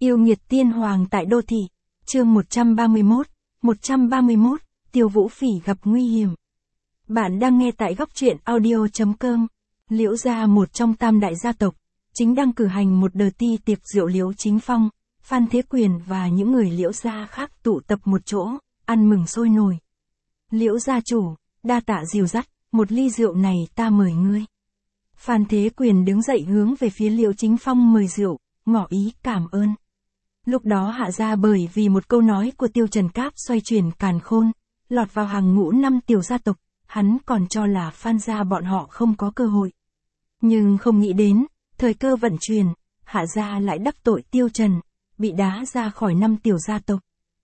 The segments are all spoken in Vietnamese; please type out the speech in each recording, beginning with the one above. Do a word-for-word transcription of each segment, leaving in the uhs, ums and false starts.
Yêu nghiệt tiên hoàng tại đô thị. Chương một trăm ba mươi mốt, một trăm ba mươi mốt, Tiêu Vũ Phỉ gặp nguy hiểm. Bạn đang nghe tại góc truyện audio chấm com. Liễu gia, một trong tam đại gia tộc, chính đang cử hành một đợt ti tiệc rượu. Liễu Chính Phong, Phan Thế Quyền và những người Liễu gia khác tụ tập một chỗ, ăn mừng sôi nổi. Liễu gia chủ, đa tạ dìu dắt, một ly rượu này ta mời ngươi. Phan Thế Quyền đứng dậy hướng về phía Liễu Chính Phong mời rượu, ngỏ ý cảm ơn. Lúc đó Hạ gia bởi vì một câu nói của Tiêu Trần Cáp xoay chuyển càn khôn, lọt vào hàng ngũ năm tiểu gia tộc, hắn còn cho là Phan gia bọn họ không có cơ hội. Nhưng không nghĩ đến, thời cơ vận chuyển, Hạ gia lại đắc tội Tiêu Trần, bị đá ra khỏi năm tiểu gia tộc.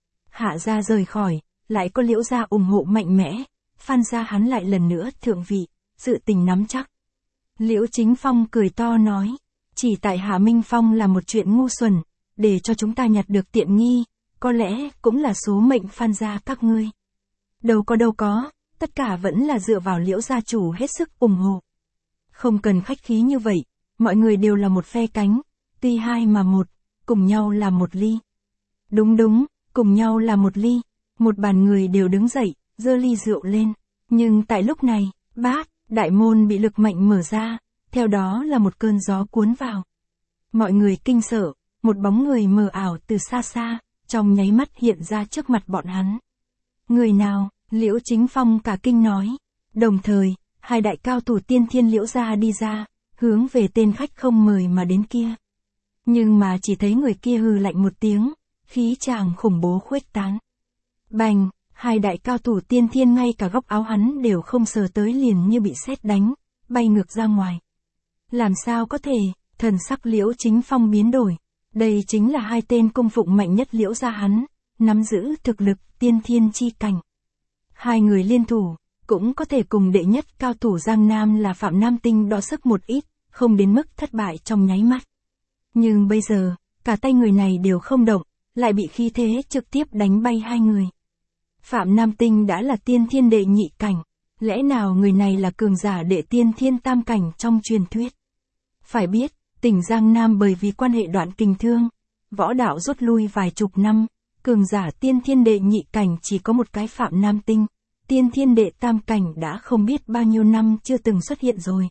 Hạ gia rời khỏi, lại có Liễu gia ủng hộ mạnh mẽ, Phan gia hắn lại lần nữa thượng vị, sự tình nắm chắc. Liễu Chính Phong cười to nói, chỉ tại Hạ Minh Phong là một chuyện ngu xuẩn, để cho chúng ta nhặt được tiện nghi, có lẽ cũng là số mệnh Phan gia các ngươi. Đâu có đâu có, tất cả vẫn là dựa vào Liễu gia chủ hết sức ủng hộ. Không cần khách khí như vậy, mọi người đều là một phe cánh, tuy hai mà một, cùng nhau là một ly. Đúng đúng, cùng nhau là một ly, một bàn người đều đứng dậy, giơ ly rượu lên. Nhưng tại lúc này, bát, đại môn bị lực mạnh mở ra, theo đó là một cơn gió cuốn vào. Mọi người kinh sợ, một bóng người mờ ảo từ xa xa, trong nháy mắt hiện ra trước mặt bọn hắn. Người nào? Liễu Chính Phong cả kinh nói. Đồng thời, hai đại cao thủ tiên thiên Liễu gia đi ra, hướng về tên khách không mời mà đến kia. Nhưng mà chỉ thấy người kia hừ lạnh một tiếng, khí tràng khủng bố khuếch tán. Bành, hai đại cao thủ tiên thiên ngay cả góc áo hắn đều không sờ tới liền như bị sét đánh, bay ngược ra ngoài. Làm sao có thể? Thần sắc Liễu Chính Phong biến đổi. Đây chính là hai tên cung phụng mạnh nhất Liễu gia hắn, nắm giữ thực lực tiên thiên chi cảnh. Hai người liên thủ, cũng có thể cùng đệ nhất cao thủ Giang Nam là Phạm Nam Tinh đọ sức một ít, không đến mức thất bại trong nháy mắt. Nhưng bây giờ, cả tay người này đều không động, lại bị khí thế trực tiếp đánh bay hai người. Phạm Nam Tinh đã là tiên thiên đệ nhị cảnh, lẽ nào người này là cường giả đệ tiên thiên tam cảnh trong truyền thuyết? Phải biết, tỉnh Giang Nam bởi vì quan hệ đoạn kình thương, võ đạo rút lui vài chục năm, cường giả tiên thiên đệ nhị cảnh chỉ có một cái Phạm Nam Tinh, tiên thiên đệ tam cảnh đã không biết bao nhiêu năm chưa từng xuất hiện rồi.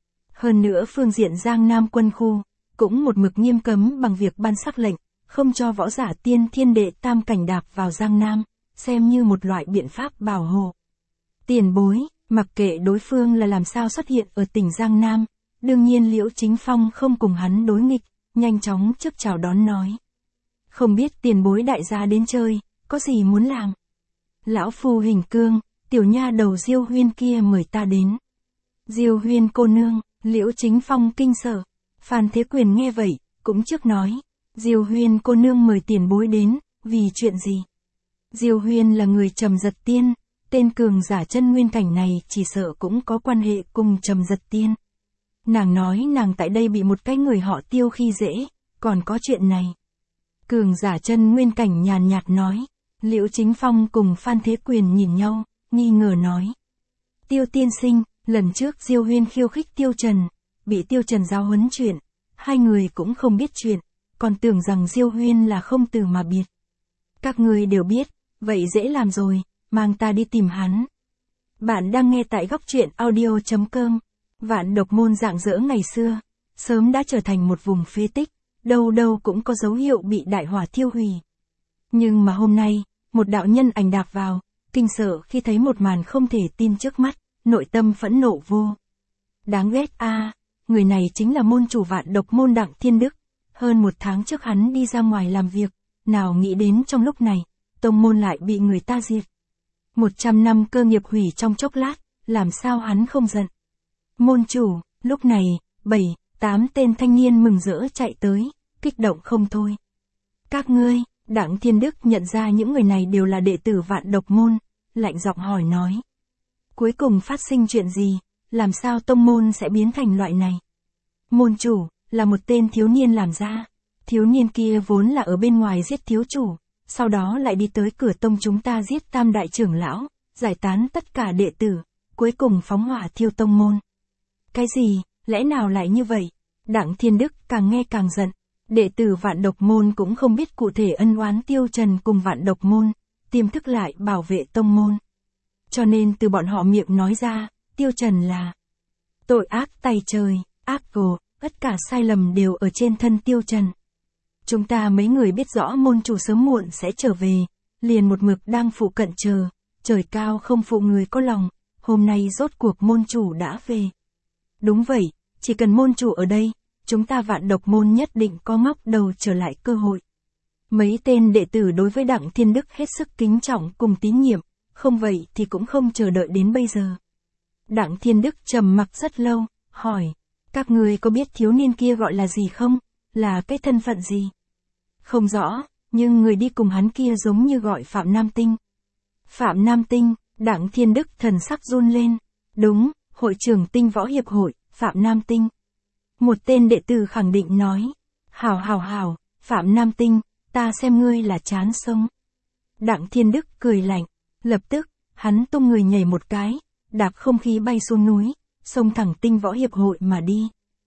Hơn nữa phương diện Giang Nam quân khu, cũng một mực nghiêm cấm bằng việc ban sắc lệnh, không cho võ giả tiên thiên đệ tam cảnh đạp vào Giang Nam, xem như một loại biện pháp bảo hộ. Tiền bối, mặc kệ đối phương là làm sao xuất hiện ở tỉnh Giang Nam, đương nhiên Liễu Chính Phong không cùng hắn đối nghịch, nhanh chóng trước chào đón nói. Không biết tiền bối đại gia đến chơi, có gì muốn làm? Lão phu Hình Cương, tiểu nha đầu Diêu Huyên kia mời ta đến. Diêu Huyên cô nương, Liễu Chính Phong kinh sợ. Phan Thế Quyền nghe vậy, cũng trước nói. Diêu Huyên cô nương mời tiền bối đến, vì chuyện gì? Diêu Huyên là người Trầm Giật Tiên, tên cường giả chân nguyên cảnh này chỉ sợ cũng có quan hệ cùng Trầm Giật Tiên. Nàng nói nàng tại đây bị một cái người họ Tiêu khi dễ, còn có chuyện này. Cường giả chân nguyên cảnh nhàn nhạt nói. Liễu Chính Phong cùng Phan Thế Quyền nhìn nhau, nghi ngờ nói. Tiêu tiên sinh, lần trước Diêu Huyên khiêu khích Tiêu Trần, bị Tiêu Trần giáo huấn chuyện, hai người cũng không biết chuyện, còn tưởng rằng Diêu Huyên là không từ mà biệt. Các người đều biết, vậy dễ làm rồi, mang ta đi tìm hắn. Bạn đang nghe tại góc truyện audio chấm com. Vạn Độc Môn rạng rỡ ngày xưa, sớm đã trở thành một vùng phế tích, đâu đâu cũng có dấu hiệu bị đại hỏa thiêu hủy. Nhưng mà hôm nay, một đạo nhân ảnh đạp vào, kinh sợ khi thấy một màn không thể tin trước mắt, nội tâm phẫn nộ vô. Đáng ghét a, à, người này chính là môn chủ Vạn Độc Môn Đặng Thiên Đức. Hơn một tháng trước hắn đi ra ngoài làm việc, nào nghĩ đến trong lúc này, tông môn lại bị người ta diệt. Một trăm năm cơ nghiệp hủy trong chốc lát, làm sao hắn không giận. Môn chủ, lúc này, bảy, tám tên thanh niên mừng rỡ chạy tới, kích động không thôi. Các ngươi, Đặng Thiên Đức nhận ra những người này đều là đệ tử Vạn Độc Môn, lạnh giọng hỏi nói. Cuối cùng phát sinh chuyện gì, làm sao tông môn sẽ biến thành loại này? Môn chủ, là một tên thiếu niên làm ra. Thiếu niên kia vốn là ở bên ngoài giết thiếu chủ, sau đó lại đi tới cửa tông chúng ta giết tam đại trưởng lão, giải tán tất cả đệ tử, cuối cùng phóng hỏa thiêu tông môn. Cái gì, lẽ nào lại như vậy? Đặng Thiên Đức càng nghe càng giận. Đệ tử Vạn Độc Môn cũng không biết cụ thể ân oán Tiêu Trần cùng Vạn Độc Môn, tiềm thức lại bảo vệ tông môn. Cho nên từ bọn họ miệng nói ra, Tiêu Trần là tội ác tày trời, ác gồ, tất cả sai lầm đều ở trên thân Tiêu Trần. Chúng ta mấy người biết rõ môn chủ sớm muộn sẽ trở về, liền một mực đang phụ cận chờ, trời cao không phụ người có lòng, hôm nay rốt cuộc môn chủ đã về. Đúng vậy, chỉ cần môn chủ ở đây, chúng ta Vạn Độc Môn nhất định có ngóc đầu trở lại cơ hội. Mấy tên đệ tử đối với Đặng Thiên Đức hết sức kính trọng cùng tín nhiệm, không vậy thì cũng không chờ đợi đến bây giờ. Đặng Thiên Đức trầm mặc rất lâu, hỏi, các người có biết thiếu niên kia gọi là gì không, là cái thân phận gì? Không rõ, nhưng người đi cùng hắn kia giống như gọi Phạm Nam Tinh. Phạm Nam Tinh, Đặng Thiên Đức thần sắc run lên, đúng, hội trưởng Tinh Võ Hiệp hội, Phạm Nam Tinh. Một tên đệ tử khẳng định nói, hảo hảo hảo, Phạm Nam Tinh, ta xem ngươi là chán sống. Đặng Thiên Đức cười lạnh, lập tức, hắn tung người nhảy một cái, đạp không khí bay xuống núi, xông thẳng Tinh Võ Hiệp hội mà đi.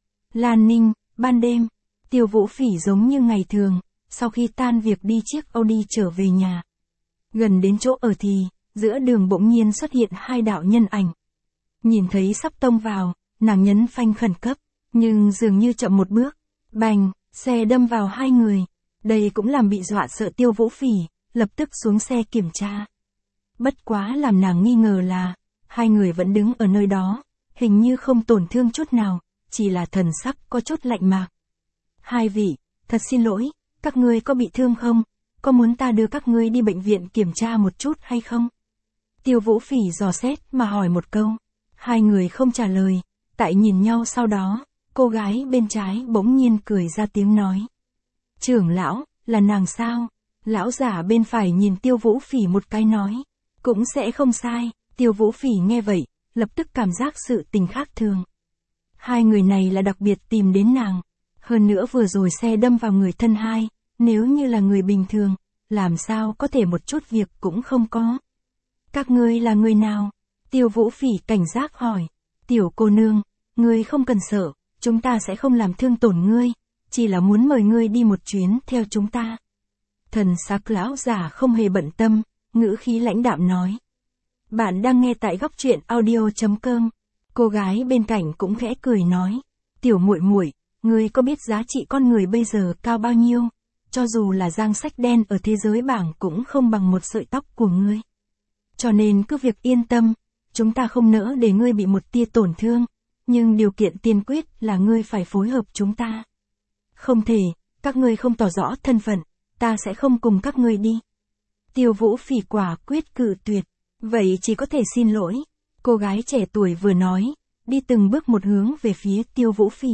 Lan Ninh, ban đêm, Tiêu Vũ Phỉ giống như ngày thường, sau khi tan việc đi chiếc Audi trở về nhà. Gần đến chỗ ở thì, giữa đường bỗng nhiên xuất hiện hai đạo nhân ảnh. Nhìn thấy sắp tông vào, nàng nhấn phanh khẩn cấp, nhưng dường như chậm một bước, bành, xe đâm vào hai người. Đây cũng làm bị dọa sợ Tiêu Vũ Phỉ, lập tức xuống xe kiểm tra. Bất quá làm nàng nghi ngờ là, hai người vẫn đứng ở nơi đó, hình như không tổn thương chút nào, chỉ là thần sắc có chút lạnh mạc. Hai vị, thật xin lỗi, các ngươi có bị thương không? Có muốn ta đưa các ngươi đi bệnh viện kiểm tra một chút hay không? Tiêu Vũ Phỉ dò xét mà hỏi một câu. Hai người không trả lời, tại nhìn nhau sau đó, cô gái bên trái bỗng nhiên cười ra tiếng nói. Trưởng lão, là nàng sao? Lão giả bên phải nhìn Tiêu Vũ Phỉ một cái nói. Cũng sẽ không sai, Tiêu Vũ Phỉ nghe vậy, lập tức cảm giác sự tình khác thường. Hai người này là đặc biệt tìm đến nàng. Hơn nữa vừa rồi xe đâm vào người thân hai, nếu như là người bình thường, làm sao có thể một chút việc cũng không có. Các ngươi là người nào? Tiêu Vũ Phỉ cảnh giác hỏi. Tiểu cô nương, ngươi không cần sợ, chúng ta sẽ không làm thương tổn ngươi, chỉ là muốn mời ngươi đi một chuyến theo chúng ta. Thần sắc lão giả không hề bận tâm, ngữ khí lãnh đạm nói. Bạn đang nghe tại góc truyện audio chấm com. Cô gái bên cạnh cũng khẽ cười nói. Tiểu muội muội, ngươi có biết giá trị con người bây giờ cao bao nhiêu? Cho dù là giang sách đen ở thế giới bảng cũng không bằng một sợi tóc của ngươi. Cho nên cứ việc yên tâm, chúng ta không nỡ để ngươi bị một tia tổn thương, nhưng điều kiện tiên quyết là ngươi phải phối hợp chúng ta. Không thể, các ngươi không tỏ rõ thân phận, ta sẽ không cùng các ngươi đi. Tiêu Vũ Phỉ quả quyết cự tuyệt, vậy chỉ có thể xin lỗi. Cô gái trẻ tuổi vừa nói, đi từng bước một hướng về phía Tiêu Vũ Phỉ.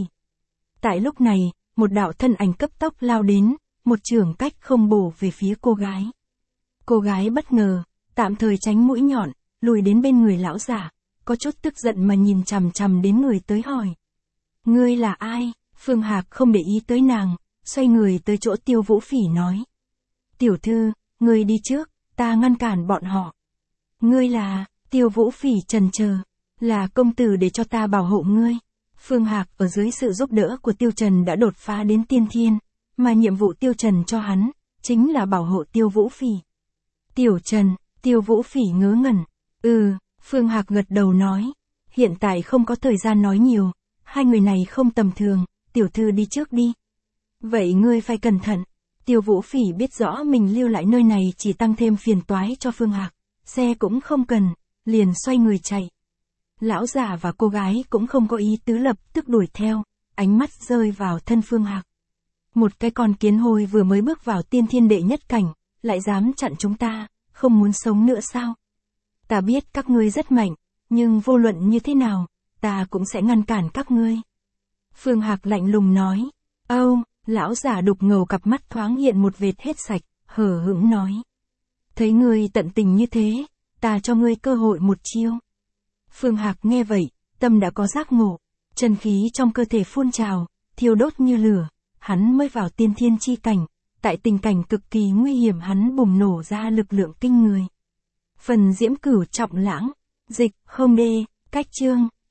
Tại lúc này, một đạo thân ảnh cấp tốc lao đến, một chưởng cách không bổ về phía cô gái. Cô gái bất ngờ, tạm thời tránh mũi nhọn, lùi đến bên người lão giả, có chút tức giận mà nhìn chằm chằm đến người tới hỏi. Ngươi là ai? Phương Hạc không để ý tới nàng, xoay người tới chỗ Tiêu Vũ Phỉ nói. Tiểu thư, ngươi đi trước, ta ngăn cản bọn họ. Ngươi là, Tiêu Vũ Phỉ trần chờ, là công tử để cho ta bảo hộ ngươi. Phương Hạc ở dưới sự giúp đỡ của Tiêu Trần đã đột phá đến tiên thiên, mà nhiệm vụ Tiêu Trần cho hắn, chính là bảo hộ Tiêu Vũ Phỉ. Tiểu Trần, Tiêu Vũ Phỉ ngớ ngẩn. Ừ, Phương Hạc gật đầu nói. Hiện tại không có thời gian nói nhiều, hai người này không tầm thường, tiểu thư đi trước đi. Vậy ngươi phải cẩn thận. Tiêu Vũ Phỉ biết rõ mình lưu lại nơi này chỉ tăng thêm phiền toái cho Phương Hạc, xe cũng không cần, liền xoay người chạy. Lão già và cô gái cũng không có ý tứ lập tức đuổi theo, ánh mắt rơi vào thân Phương Hạc. Một cái con kiến hôi vừa mới bước vào tiên thiên đệ nhất cảnh, lại dám chặn chúng ta, không muốn sống nữa sao? Ta biết các ngươi rất mạnh, nhưng vô luận như thế nào, ta cũng sẽ ngăn cản các ngươi. Phương Hạc lạnh lùng nói. Âu, lão giả đục ngầu cặp mắt thoáng hiện một vệt hết sạch, hờ hững nói. Thấy ngươi tận tình như thế, ta cho ngươi cơ hội một chiêu. Phương Hạc nghe vậy, tâm đã có giác ngộ, chân khí trong cơ thể phun trào, thiêu đốt như lửa, hắn mới vào tiên thiên chi cảnh, tại tình cảnh cực kỳ nguy hiểm hắn bùng nổ ra lực lượng kinh người. Phần Diễm Cửu trọng lãng, dịch, không đê, cách chương.